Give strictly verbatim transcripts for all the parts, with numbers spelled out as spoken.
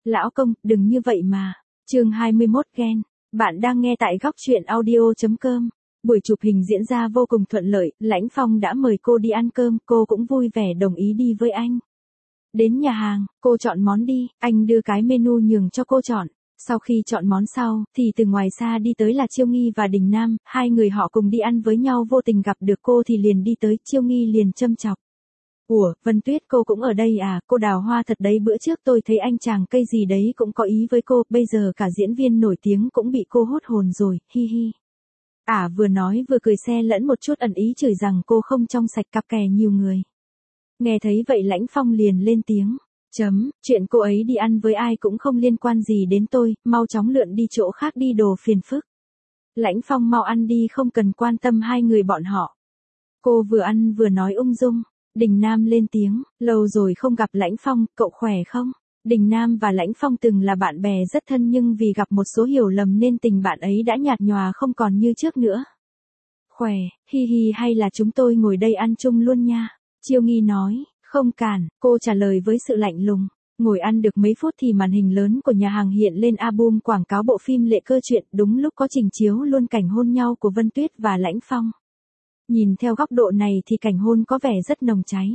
Lão công, đừng như vậy mà. Chương hai mươi mốt ghen. Bạn đang nghe tại góc truyện audio chấm com. Buổi chụp hình diễn ra vô cùng thuận lợi, Lãnh Phong đã mời cô đi ăn cơm, cô cũng vui vẻ đồng ý đi với anh. Đến nhà hàng, cô chọn món đi, anh đưa cái menu nhường cho cô chọn. Sau khi chọn món sau, thì từ ngoài xa đi tới là Chiêu Nghi và Đình Nam, hai người họ cùng đi ăn với nhau, vô tình gặp được cô thì liền đi tới, Chiêu Nghi liền châm chọc. Ủa, Vân Tuyết cô cũng ở đây à, cô đào hoa thật đấy, bữa trước tôi thấy anh chàng cây gì đấy cũng có ý với cô, bây giờ cả diễn viên nổi tiếng cũng bị cô hút hồn rồi, hi hi. À, vừa nói vừa cười xe lẫn một chút ẩn ý chửi rằng cô không trong sạch, cặp kè nhiều người. Nghe thấy vậy Lãnh Phong liền lên tiếng. Chấm, chuyện cô ấy đi ăn với ai cũng không liên quan gì đến tôi, mau chóng lượn đi chỗ khác đi, đồ phiền phức. Lãnh Phong mau ăn đi, không cần quan tâm hai người bọn họ. Cô vừa ăn vừa nói ung dung. Đình Nam lên tiếng, lâu rồi không gặp Lãnh Phong, cậu khỏe không? Đình Nam và Lãnh Phong từng là bạn bè rất thân, nhưng vì gặp một số hiểu lầm nên tình bạn ấy đã nhạt nhòa không còn như trước nữa. Khỏe, hi hi, hay là chúng tôi ngồi đây ăn chung luôn nha. Chiêu Nghi nói, không cản, cô trả lời với sự lạnh lùng. Ngồi ăn được mấy phút thì màn hình lớn của nhà hàng hiện lên album quảng cáo bộ phim Lệ Cơ Truyện, đúng lúc có trình chiếu luôn cảnh hôn nhau của Vân Tuyết và Lãnh Phong. Nhìn theo góc độ này thì cảnh hôn có vẻ rất nồng cháy.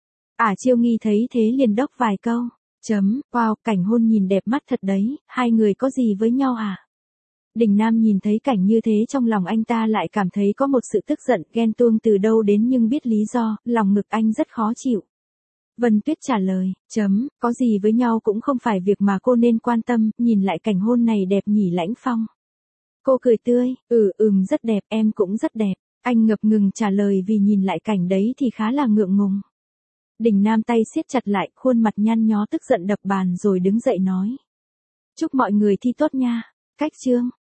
À, Chiêu Nghi thấy thế liền đốc vài câu. Chấm, wow, cảnh hôn nhìn đẹp mắt thật đấy, hai người có gì với nhau à? Đình Nam nhìn thấy cảnh như thế trong lòng anh ta lại cảm thấy có một sự tức giận, ghen tuông từ đâu đến nhưng biết lý do, lòng ngực anh rất khó chịu. Vân Tuyết trả lời, chấm, có gì với nhau cũng không phải việc mà cô nên quan tâm, nhìn lại cảnh hôn này đẹp nhỉ Lãnh Phong. Cô cười tươi, ừ ừm rất đẹp, em cũng rất đẹp. Anh ngập ngừng trả lời vì nhìn lại cảnh đấy thì khá là ngượng ngùng. Đình Nam tay siết chặt lại, khuôn mặt nhăn nhó tức giận đập bàn rồi đứng dậy nói. Chúc mọi người thi tốt nha. Cách chương.